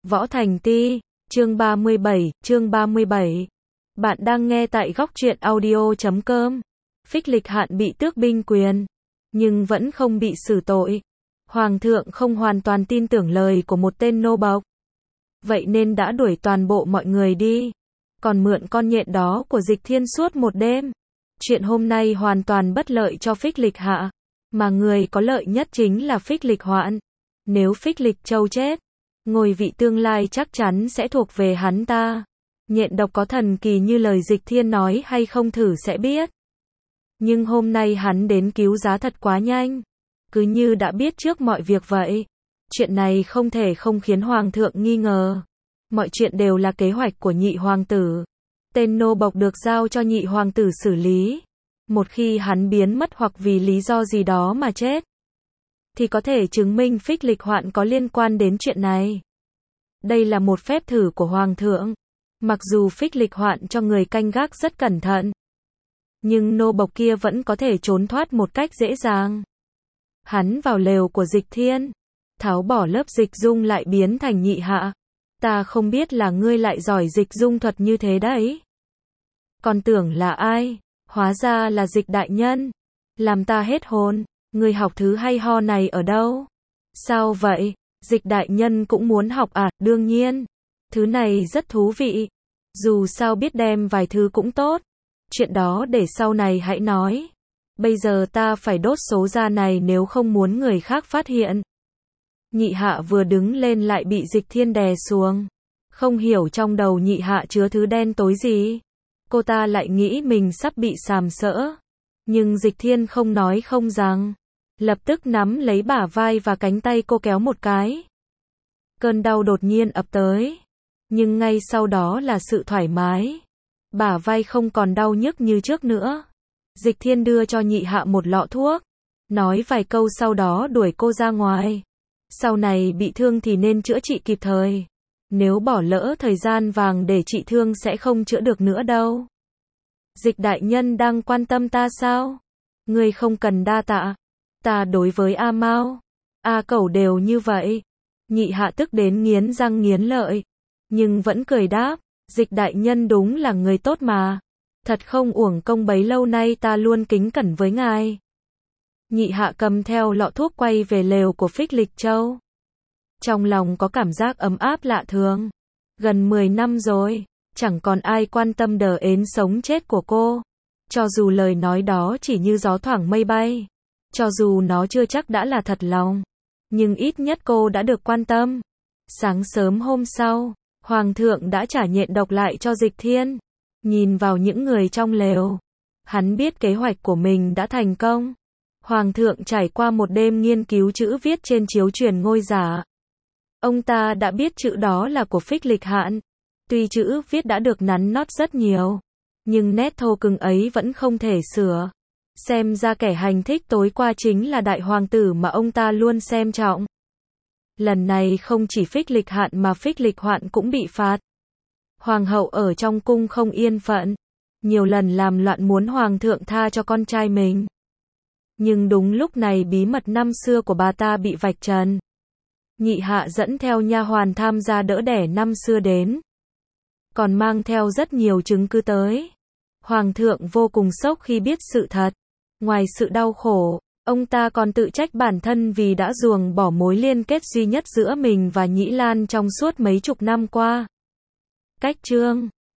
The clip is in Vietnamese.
Võ Thành Ti, chương 37. Bạn đang nghe tại góc truyện audio.com. Phích Lịch Hạn bị tước binh quyền, nhưng vẫn không bị xử tội. Hoàng thượng không hoàn toàn tin tưởng lời của một tên nô bộc. Vậy nên đã đuổi toàn bộ mọi người đi. Còn mượn con nhện đó của Dịch Thiên suốt một đêm. Chuyện hôm nay hoàn toàn bất lợi cho Phích Lịch Hạ. Mà người có lợi nhất chính là Phích Lịch Hoạn. Nếu Phích Lịch Châu chết, ngôi vị tương lai chắc chắn sẽ thuộc về hắn ta. Nhện độc có thần kỳ như lời Dịch Thiên nói hay không thử sẽ biết. Nhưng hôm nay hắn đến cứu giá thật quá nhanh. Cứ như đã biết trước mọi việc vậy. Chuyện này không thể không khiến Hoàng thượng nghi ngờ. Mọi chuyện đều là kế hoạch của nhị hoàng tử. Tên nô bộc được giao cho nhị hoàng tử xử lý. Một khi hắn biến mất hoặc vì lý do gì đó mà chết, thì có thể chứng minh Phích Lịch Hoạn có liên quan đến chuyện này. Đây là một phép thử của Hoàng thượng. Mặc dù Phích Lịch Hoạn cho người canh gác rất cẩn thận, nhưng nô bộc kia vẫn có thể trốn thoát một cách dễ dàng. Hắn vào lều của Dịch Thiên, tháo bỏ lớp dịch dung lại biến thành Nhị Hạ. Ta không biết là ngươi lại giỏi dịch dung thuật như thế đấy. Còn tưởng là ai? Hóa ra là Dịch đại nhân. Làm ta hết hồn. Ngươi học thứ hay ho này ở đâu? Sao vậy? Dịch đại nhân cũng muốn học à? Đương nhiên. Thứ này rất thú vị. Dù sao biết đem vài thứ cũng tốt. Chuyện đó để sau này hãy nói. Bây giờ ta phải đốt số da này nếu không muốn người khác phát hiện. Nhị Hạ vừa đứng lên lại bị Dịch Thiên đè xuống. Không hiểu trong đầu Nhị Hạ chứa thứ đen tối gì. Cô ta lại nghĩ mình sắp bị sàm sỡ. Nhưng Dịch Thiên không nói không rằng. Lập tức nắm lấy bả vai và cánh tay cô kéo một cái. Cơn đau đột nhiên ập tới. Nhưng ngay sau đó là sự thoải mái. Bả vai không còn đau nhức như trước nữa. Dịch Thiên đưa cho Nhị Hạ một lọ thuốc. Nói vài câu sau đó đuổi cô ra ngoài. Sau này bị thương thì nên chữa trị kịp thời. Nếu bỏ lỡ thời gian vàng để trị thương sẽ không chữa được nữa đâu. Dịch đại nhân đang quan tâm ta sao? Ngươi không cần đa tạ. Ta đối với A Mao, A Cẩu đều như vậy. Nhị Hạ tức đến nghiến răng nghiến lợi. Nhưng vẫn cười đáp. Dịch đại nhân đúng là người tốt mà. Thật không uổng công bấy lâu nay ta luôn kính cẩn với ngài. Nhị Hạ cầm theo lọ thuốc quay về lều của Phích Lịch Châu. Trong lòng có cảm giác ấm áp lạ thường. Gần 10 năm rồi, chẳng còn ai quan tâm đờ ến sống chết của cô. Cho dù lời nói đó chỉ như gió thoảng mây bay. Cho dù nó chưa chắc đã là thật lòng. Nhưng ít nhất cô đã được quan tâm. Sáng sớm hôm sau, Hoàng thượng đã trả nhện độc lại cho Dịch Thiên. Nhìn vào những người trong lều, hắn biết kế hoạch của mình đã thành công. Hoàng thượng trải qua một đêm nghiên cứu chữ viết trên chiếu truyền ngôi giả. Ông ta đã biết chữ đó là của Phích Lịch Hạn. Tuy chữ viết đã được nắn nót rất nhiều, nhưng nét thô cứng ấy vẫn không thể sửa. Xem ra kẻ hành thích tối qua chính là đại hoàng tử mà ông ta luôn xem trọng. Lần này không chỉ Phích Lịch Hạn mà Phích Lịch Hoạn cũng bị phạt. Hoàng hậu ở trong cung không yên phận, nhiều lần làm loạn muốn hoàng thượng tha cho con trai mình. Nhưng đúng lúc này bí mật năm xưa của bà ta bị vạch trần. Nhị Hạ dẫn theo nha hoàn tham gia đỡ đẻ năm xưa đến. Còn mang theo rất nhiều chứng cứ tới. Hoàng thượng vô cùng sốc khi biết sự thật. Ngoài sự đau khổ, ông ta còn tự trách bản thân vì đã ruồng bỏ mối liên kết duy nhất giữa mình và Nhĩ Lan trong suốt mấy chục năm qua. Cách chương